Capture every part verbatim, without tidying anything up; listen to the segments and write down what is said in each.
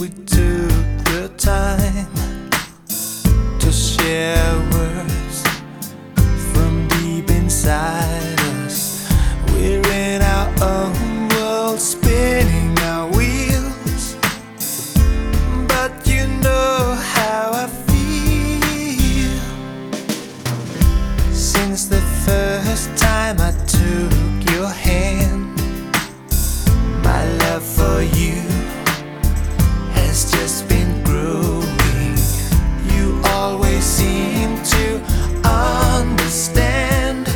we took the time to share words from deep inside us. We're in our own world, spinning our wheels, but you know how I feel. Since the first time I took your hand, my love for you has just been growing. You always seem to understand.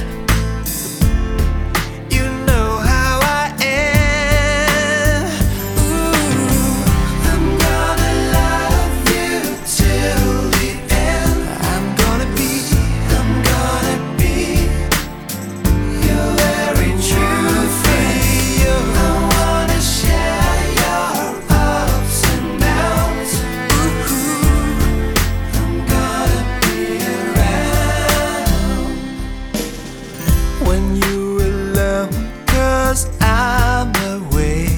You know how I am. Ooh, I'm gonna love you till the end. I'm gonna be, I'm gonna be your very true friend. I wanna share your ups and downs. Ooh, I'm gonna be around when you're alone, 'cause I'm away.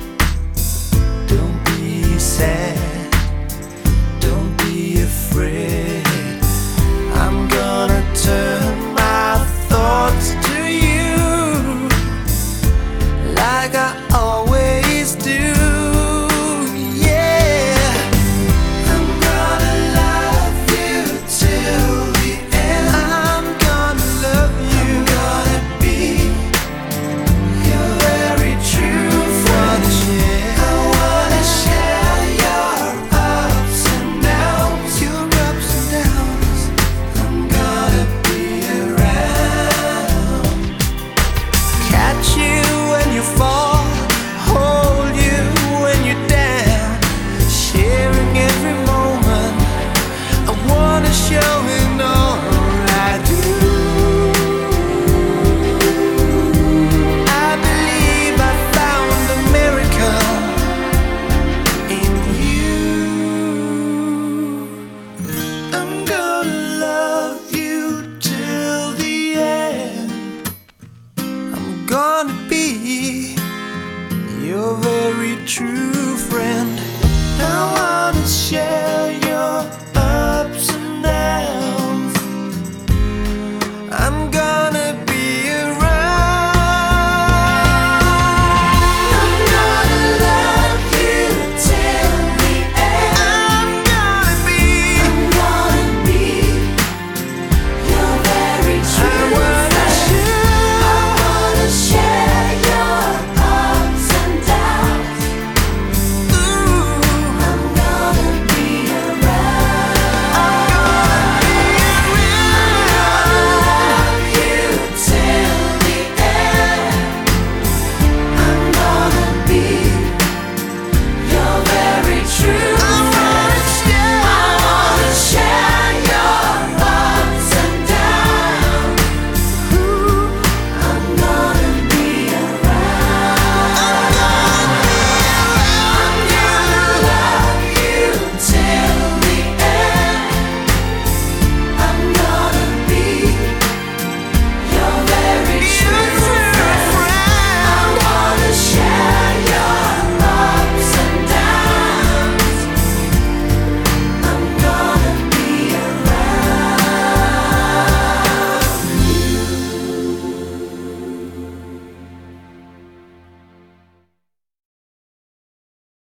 Don't be sad, don't be afraid. I'm gonna turn my thoughts to you like I always do. Yeah, I'm gonna love you till the end. I'm gonna love you. I'm gonna be your very true friend. I wanna share your ups and downs, your ups and downs. I'm gonna be around. Catch you when you fall, hold you when you're down, sharing every moment. I wanna show in all I do. I believe I found a miracle in you. I'm gonna love you till the end. I'm gonna be your very true friend. I wanna share